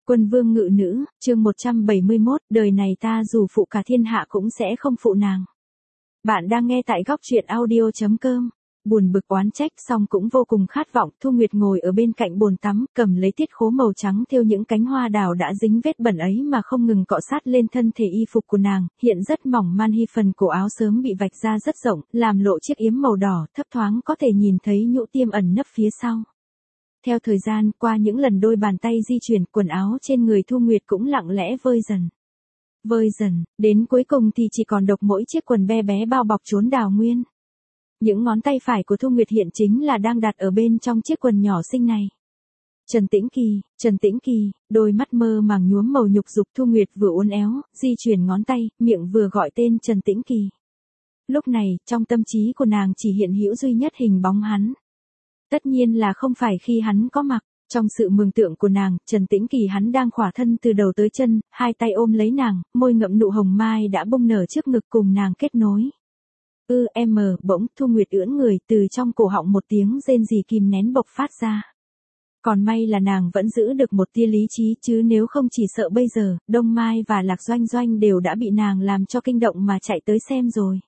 Quân vương ngự nữ, chương 171, đời này ta dù phụ cả thiên hạ cũng sẽ không phụ nàng. Bạn đang nghe tại góc truyện audio.com. Buồn bực oán trách xong cũng vô cùng khát vọng, Thu Nguyệt ngồi ở bên cạnh bồn tắm, cầm lấy tiết khố màu trắng thêu những cánh hoa đào đã dính vết bẩn ấy mà không ngừng cọ sát lên thân thể y phục của nàng, hiện rất mỏng man hi, phần cổ áo sớm bị vạch ra rất rộng, làm lộ chiếc yếm màu đỏ, thấp thoáng có thể nhìn thấy nhũ tiêm ẩn nấp phía sau. Theo thời gian, qua những lần đôi bàn tay di chuyển, quần áo trên người Thu Nguyệt cũng lặng lẽ vơi dần. Vơi dần, đến cuối cùng thì chỉ còn độc mỗi chiếc quần be bé bao bọc chốn đào nguyên. Những ngón tay phải của Thu Nguyệt hiện chính là đang đặt ở bên trong chiếc quần nhỏ xinh này. Trần Tĩnh Kỳ, đôi mắt mơ màng nhuốm màu nhục dục. Thu Nguyệt vừa uốn éo, di chuyển ngón tay, miệng vừa gọi tên Trần Tĩnh Kỳ. Lúc này, trong tâm trí của nàng chỉ hiện hữu duy nhất hình bóng hắn. Tất nhiên là không phải khi hắn có mặt. Trong sự mường tượng của nàng, Trần Tĩnh Kỳ hắn đang khỏa thân từ đầu tới chân, hai tay ôm lấy nàng, môi ngậm nụ hồng mai đã bung nở trước ngực cùng nàng kết nối. Bỗng Thu Nguyệt ưỡn người, từ trong cổ họng một tiếng rên rỉ kìm nén bộc phát ra. Còn may là nàng vẫn giữ được một tia lý trí, chứ nếu không chỉ sợ bây giờ, Đông Mai và Lạc Doanh Doanh đều đã bị nàng làm cho kinh động mà chạy tới xem rồi.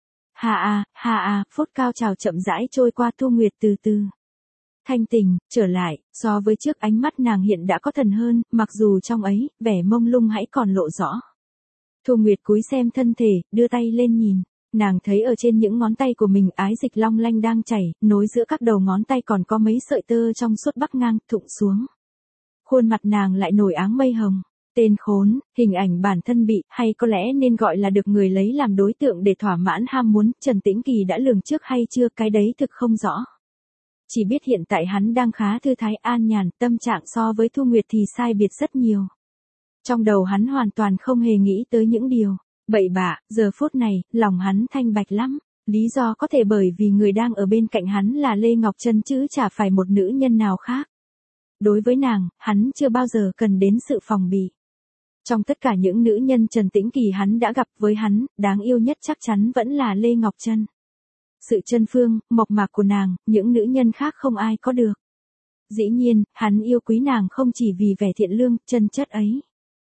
Phút cao trào chậm rãi trôi qua. Thu Nguyệt từ từ thanh tỉnh trở lại, so với trước ánh mắt nàng hiện đã có thần hơn, mặc dù trong ấy, vẻ mông lung hãy còn lộ rõ. Thu Nguyệt cúi xem thân thể, đưa tay lên nhìn. Nàng thấy ở trên những ngón tay của mình ái dịch long lanh đang chảy, nối giữa các đầu ngón tay còn có mấy sợi tơ trong suốt bắc ngang, thụng xuống. Khuôn mặt nàng lại nổi áng mây hồng. Tên khốn, hình ảnh bản thân bị, hay có lẽ nên gọi là được người lấy làm đối tượng để thỏa mãn ham muốn, Trần Tĩnh Kỳ đã lường trước hay chưa, cái đấy thực không rõ. Chỉ biết hiện tại hắn đang khá thư thái an nhàn, tâm trạng so với Thu Nguyệt thì sai biệt rất nhiều. Trong đầu hắn hoàn toàn không hề nghĩ tới những điều bậy bạ, giờ phút này, lòng hắn thanh bạch lắm. Lý do có thể bởi vì người đang ở bên cạnh hắn là Lê Ngọc Trân chứ chả phải một nữ nhân nào khác. Đối với nàng, hắn chưa bao giờ cần đến sự phòng bị. Trong tất cả những nữ nhân Trần Tĩnh Kỳ hắn đã gặp, với hắn, đáng yêu nhất chắc chắn vẫn là Lê Ngọc Trân. Sự chân phương, mộc mạc của nàng, những nữ nhân khác không ai có được. Dĩ nhiên, hắn yêu quý nàng không chỉ vì vẻ thiện lương, chân chất ấy.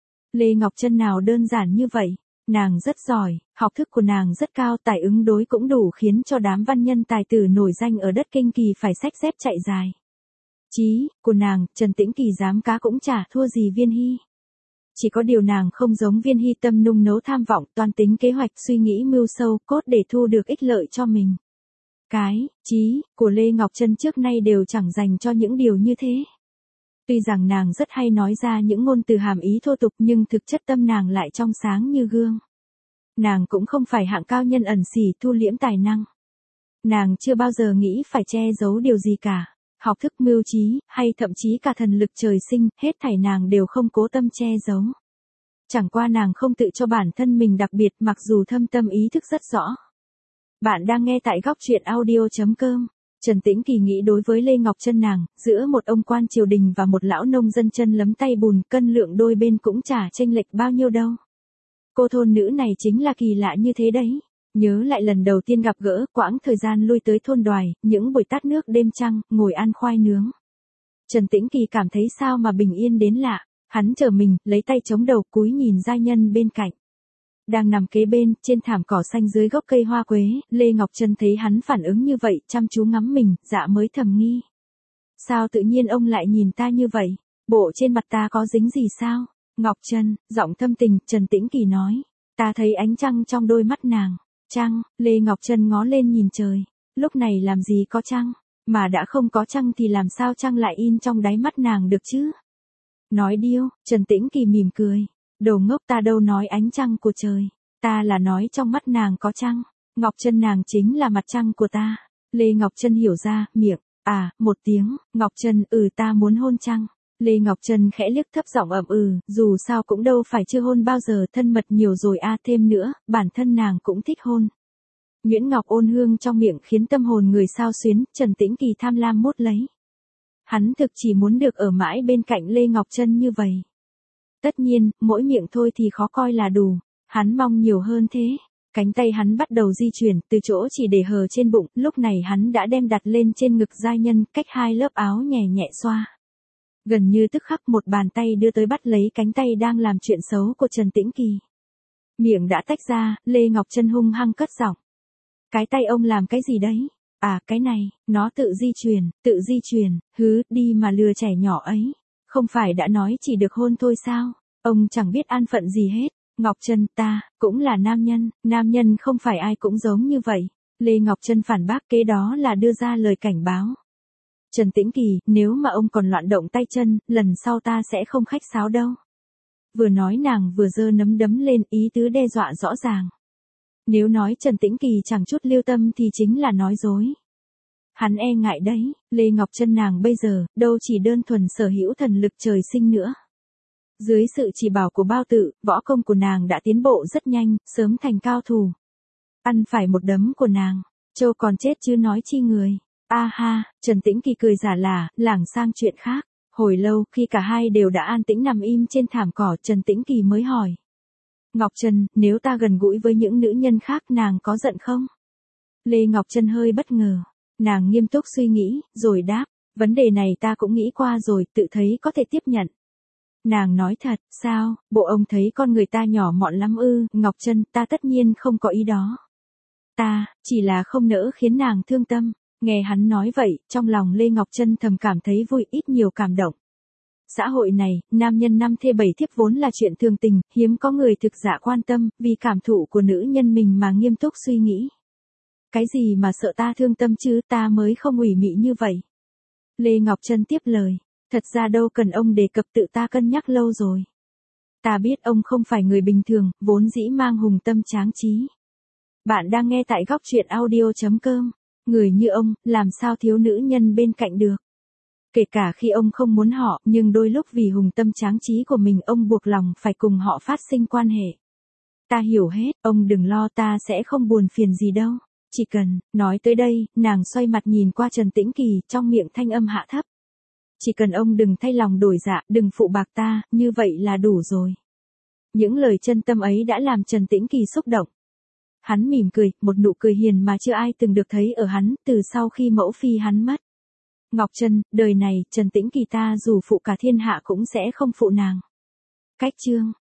Lê Ngọc Trân nào đơn giản như vậy. Nàng rất giỏi, học thức của nàng rất cao, tài ứng đối cũng đủ khiến cho đám văn nhân tài tử nổi danh ở đất Kinh Kỳ phải xách dép chạy dài. Chí của nàng, Trần Tĩnh Kỳ dám cá cũng chả thua gì Viên Hy. Chỉ có điều nàng không giống Viên Hy tâm nung nấu tham vọng, toan tính kế hoạch, suy nghĩ mưu sâu, cốt để thu được ích lợi cho mình. Cái chí của Lê Ngọc Trân trước nay đều chẳng dành cho những điều như thế. Tuy rằng nàng rất hay nói ra những ngôn từ hàm ý thô tục, nhưng thực chất tâm nàng lại trong sáng như gương. Nàng cũng không phải hạng cao nhân ẩn xỉ thu liễm tài năng. Nàng chưa bao giờ nghĩ phải che giấu điều gì cả. Học thức, mưu trí, hay thậm chí cả thần lực trời sinh, hết thảy nàng đều không cố tâm che giấu. Chẳng qua nàng không tự cho bản thân mình đặc biệt, mặc dù thâm tâm ý thức rất rõ. Bạn đang nghe tại góc truyện audio.com. Trần Tĩnh Kỳ nghĩ đối với Lê Ngọc Trân nàng, giữa một ông quan triều đình và một lão nông dân chân lấm tay bùn, cân lượng đôi bên cũng chả chênh lệch bao nhiêu đâu. Cô thôn nữ này chính là kỳ lạ như thế đấy. Nhớ lại lần đầu tiên gặp gỡ, quãng thời gian lui tới thôn Đoài, những buổi tát nước đêm trăng, ngồi ăn khoai nướng. Trần Tĩnh Kỳ cảm thấy sao mà bình yên đến lạ. Hắn trở mình, lấy tay chống đầu, cúi nhìn giai nhân bên cạnh. Đang nằm kế bên, trên thảm cỏ xanh dưới gốc cây hoa quế, Lê Ngọc Trân thấy hắn phản ứng như vậy, chăm chú ngắm mình, dạ mới thầm nghi. Sao tự nhiên ông lại nhìn ta như vậy? Bộ trên mặt ta có dính gì sao? Ngọc Trân, giọng thâm tình, Trần Tĩnh Kỳ nói. Ta thấy ánh trăng trong đôi mắt nàng. Trăng, Lê Ngọc Trân ngó lên nhìn trời. Lúc này làm gì có trăng? Mà đã không có trăng thì làm sao trăng lại in trong đáy mắt nàng được chứ? Nói điêu, Trần Tĩnh Kỳ mỉm cười. Đồ ngốc, ta đâu nói ánh trăng của trời. Ta là nói trong mắt nàng có trăng. Ngọc Trân nàng chính là mặt trăng của ta. Lê Ngọc Trân hiểu ra, miệng. Một tiếng, Ngọc Trân, ta muốn hôn trăng. Lê Ngọc Trân khẽ liếc thấp giọng ậm dù sao cũng đâu phải chưa hôn bao giờ, thân mật nhiều rồi thêm nữa, bản thân nàng cũng thích hôn. Nhuyễn ngọc ôn hương trong miệng khiến tâm hồn người xao xuyến, Trần Tĩnh Kỳ tham lam mút lấy. Hắn thực chỉ muốn được ở mãi bên cạnh Lê Ngọc Trân như vậy. Tất nhiên, mỗi miệng thôi thì khó coi là đủ. Hắn mong nhiều hơn thế. Cánh tay hắn bắt đầu di chuyển, từ chỗ chỉ để hờ trên bụng, lúc này hắn đã đem đặt lên trên ngực giai nhân, cách hai lớp áo nhẹ nhẹ xoa. Gần như tức khắc một bàn tay đưa tới bắt lấy cánh tay đang làm chuyện xấu của Trần Tĩnh Kỳ. Miệng đã tách ra, Lê Ngọc Trân hung hăng cất giọng. Cái tay ông làm cái gì đấy? À cái này, nó tự di truyền, đi mà lừa trẻ nhỏ ấy. Không phải đã nói chỉ được hôn thôi sao? Ông chẳng biết an phận gì hết. Ngọc Trân, ta, cũng là nam nhân không phải ai cũng giống như vậy. Lê Ngọc Trân phản bác, kế đó là đưa ra lời cảnh báo. Trần Tĩnh Kỳ, nếu mà ông còn loạn động tay chân, lần sau ta sẽ không khách sáo đâu. Vừa nói nàng vừa giơ nắm đấm lên, ý tứ đe dọa rõ ràng. Nếu nói Trần Tĩnh Kỳ chẳng chút lưu tâm thì chính là nói dối. Hắn e ngại đấy, Lê Ngọc Trân nàng bây giờ, đâu chỉ đơn thuần sở hữu thần lực trời sinh nữa. Dưới sự chỉ bảo của Bao Tự, võ công của nàng đã tiến bộ rất nhanh, sớm thành cao thủ. Ăn phải một đấm của nàng, trâu còn chết chứ nói chi người. A ha, Trần Tĩnh Kỳ cười giả lả, lảng sang chuyện khác. Hồi lâu, khi cả hai đều đã an tĩnh nằm im trên thảm cỏ, Trần Tĩnh Kỳ mới hỏi. Ngọc Trân, nếu ta gần gũi với những nữ nhân khác nàng có giận không? Lê Ngọc Trân hơi bất ngờ. Nàng nghiêm túc suy nghĩ, rồi đáp. Vấn đề này ta cũng nghĩ qua rồi, tự thấy có thể tiếp nhận. Nàng nói thật, sao, bộ ông thấy con người ta nhỏ mọn lắm ư? Ngọc Trân, ta tất nhiên không có ý đó. Ta, chỉ là không nỡ khiến nàng thương tâm. Nghe hắn nói vậy, trong lòng Lê Ngọc Trân thầm cảm thấy vui, ít nhiều cảm động. Xã hội này, nam nhân 5 thê 7 thiếp vốn là chuyện thường tình, hiếm có người thực dạ quan tâm, vì cảm thụ của nữ nhân mình mà nghiêm túc suy nghĩ. Cái gì mà sợ ta thương tâm chứ, ta mới không ủy mị như vậy. Lê Ngọc Trân tiếp lời, thật ra đâu cần ông đề cập, tự ta cân nhắc lâu rồi. Ta biết ông không phải người bình thường, vốn dĩ mang hùng tâm tráng trí. Bạn đang nghe tại góc truyện audio.com. Người như ông, làm sao thiếu nữ nhân bên cạnh được. Kể cả khi ông không muốn họ, nhưng đôi lúc vì hùng tâm tráng trí của mình ông buộc lòng phải cùng họ phát sinh quan hệ. Ta hiểu hết, ông đừng lo, ta sẽ không buồn phiền gì đâu. Chỉ cần, nói tới đây, nàng xoay mặt nhìn qua Trần Tĩnh Kỳ, trong miệng thanh âm hạ thấp. Chỉ cần ông đừng thay lòng đổi dạ, đừng phụ bạc ta, như vậy là đủ rồi. Những lời chân tâm ấy đã làm Trần Tĩnh Kỳ xúc động. Hắn mỉm cười, một nụ cười hiền mà chưa ai từng được thấy ở hắn, từ sau khi mẫu phi hắn mất. Ngọc Trân, đời này, Trần Tĩnh Kỳ ta dù phụ cả thiên hạ cũng sẽ không phụ nàng. Cách chương